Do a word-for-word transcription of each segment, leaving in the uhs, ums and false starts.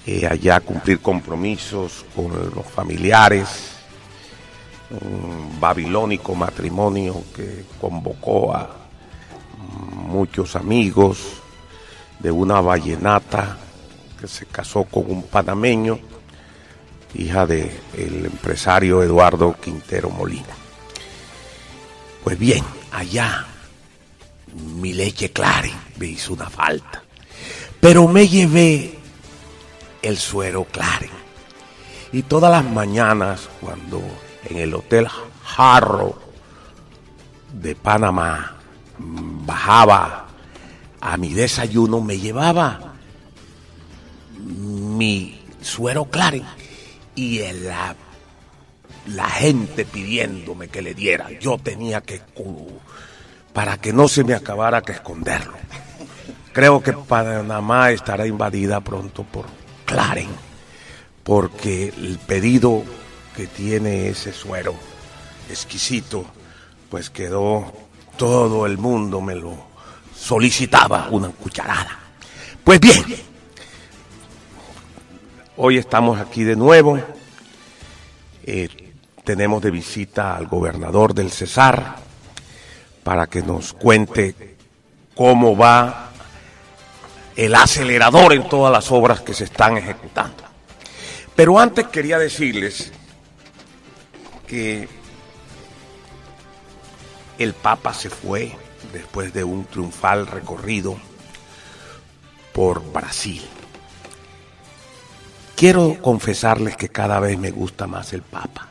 eh, allá cumplir compromisos con los familiares, un babilónico matrimonio que convocó a muchos amigos de una vallenata que se casó con un panameño, hija del empresario Eduardo Quintero Molina. Pues bien, allá mi leche Claren me hizo una falta, pero me llevé el suero Claren. Y todas las mañanas, cuando en el Hotel Jarro de Panamá bajaba a mi desayuno, me llevaba mi suero Claren y la, la gente pidiéndome que le diera. Yo tenía que, para que no se me acabara, que esconderlo. Creo que Panamá estará invadida pronto por Claren, porque el pedido que tiene ese suero exquisito, pues quedó, todo el mundo me lo solicitaba, una cucharada. Pues bien, hoy estamos aquí de nuevo, eh, tenemos de visita al gobernador del Cesar para que nos cuente cómo va el acelerador en todas las obras que se están ejecutando. Pero antes quería decirles que el Papa se fue después de un triunfal recorrido por Brasil. Quiero confesarles que cada vez me gusta más el Papa.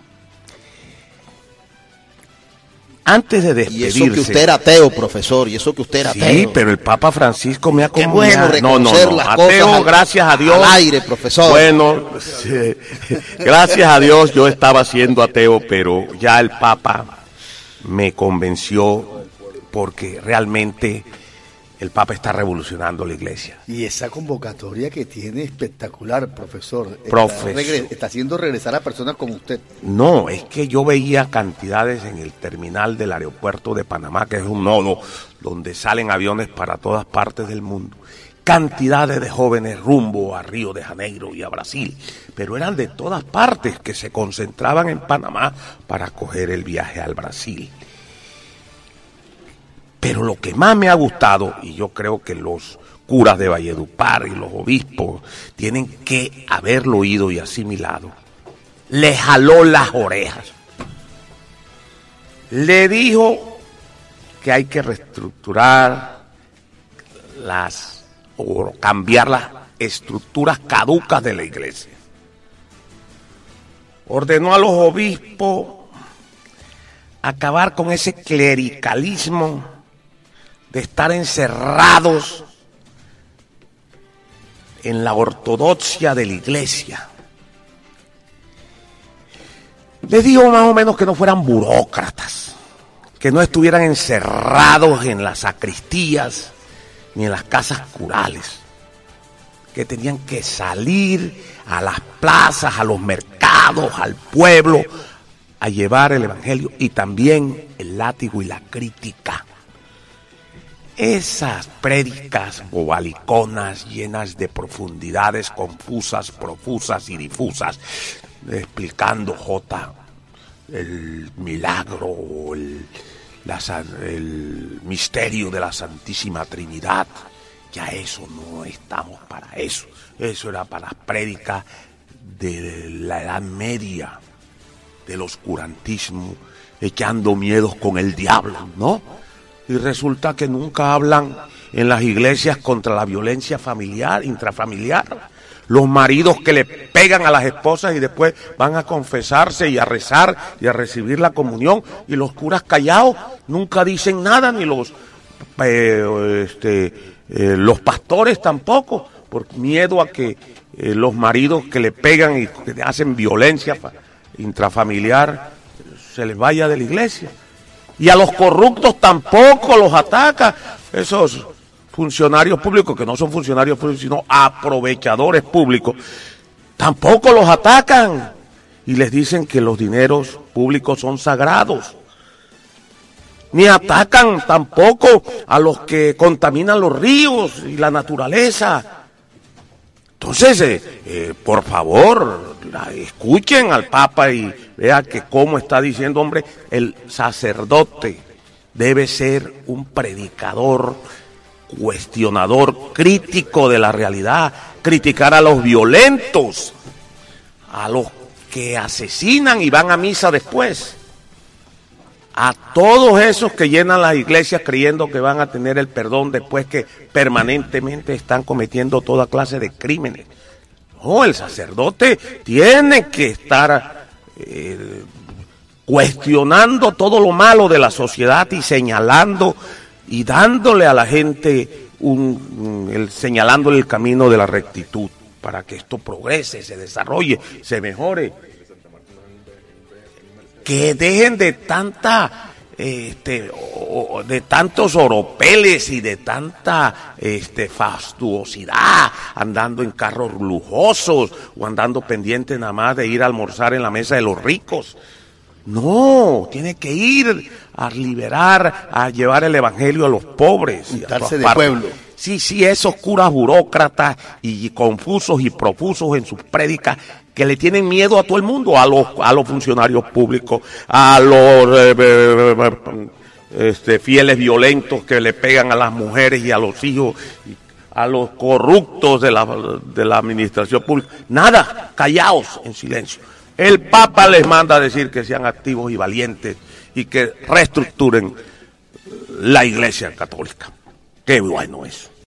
Antes de despedirse... Y eso que usted era ateo, profesor, y eso que usted era sí, ateo. Sí, pero el Papa Francisco me ha Qué bueno reconocer no, no, no. las ateo, cosas al, gracias a Dios. Al aire, profesor. Bueno, sí, gracias a Dios yo estaba siendo ateo, pero ya el Papa me convenció porque realmente el Papa está revolucionando la iglesia. Y esa convocatoria que tiene espectacular, profesor. Profesor. Está, regre- está haciendo regresar a personas como usted. No, es que yo veía cantidades en el terminal del aeropuerto de Panamá, que es un nodo donde salen aviones para todas partes del mundo. Cantidades de jóvenes rumbo a Río de Janeiro y a Brasil, pero eran de todas partes que se concentraban en Panamá para coger el viaje al Brasil. Pero lo que más me ha gustado, y yo creo que los curas de Valledupar y los obispos tienen que haberlo oído y asimilado, le jaló las orejas. Le dijo que hay que reestructurar las o cambiar las estructuras caducas de la iglesia. Ordenó a los obispos acabar con ese clericalismo de estar encerrados en la ortodoxia de la iglesia. Les digo más o menos que no fueran burócratas, que no estuvieran encerrados en las sacristías ni en las casas curales, que tenían que salir a las plazas, a los mercados, al pueblo, a llevar el evangelio y también el látigo y la crítica. Esas prédicas bobaliconas llenas de profundidades confusas, profusas y difusas, explicando J, el milagro, el, la, el misterio de la Santísima Trinidad. Ya eso no estamos para eso. Eso era para las prédicas de la Edad Media, del oscurantismo, echando miedos con el diablo, ¿no? Y resulta que nunca hablan en las iglesias contra la violencia familiar, intrafamiliar. Los maridos que le pegan a las esposas y después van a confesarse y a rezar y a recibir la comunión. Y los curas callados nunca dicen nada, ni los, eh, este, eh, los pastores tampoco, por miedo a que eh, los maridos que le pegan y que hacen violencia intrafamiliar se les vaya de la iglesia. Y a los corruptos tampoco los ataca. Esos funcionarios públicos, que no son funcionarios públicos, sino aprovechadores públicos, tampoco los atacan. Y les dicen que los dineros públicos son sagrados. Ni atacan tampoco a los que contaminan los ríos y la naturaleza. Entonces, eh, eh, por favor, escuchen al Papa y vean que cómo está diciendo, hombre, el sacerdote debe ser un predicador, cuestionador, crítico de la realidad, criticar a los violentos, a los que asesinan y van a misa después, a todos esos que llenan las iglesias creyendo que van a tener el perdón después que permanentemente están cometiendo toda clase de crímenes. No, el sacerdote tiene que estar eh, cuestionando todo lo malo de la sociedad y señalando y dándole a la gente, un, el, señalándole el camino de la rectitud para que esto progrese, se desarrolle, se mejore. Que dejen de tanta, este, de tantos oropeles y de tanta, este, fastuosidad, andando en carros lujosos o andando pendiente nada más de ir a almorzar en la mesa de los ricos. No, tiene que ir a liberar, a llevar el evangelio a los pobres. Juntarse de pueblo. Sí, sí, esos curas burócratas y confusos y profusos en sus prédicas que le tienen miedo a todo el mundo, a los a los funcionarios públicos, a los eh, eh, este, fieles violentos que le pegan a las mujeres y a los hijos, a los corruptos de la, de la administración pública. Nada, callaos, en silencio. El Papa les manda a decir que sean activos y valientes y que reestructuren la Iglesia Católica. Qué bueno eso.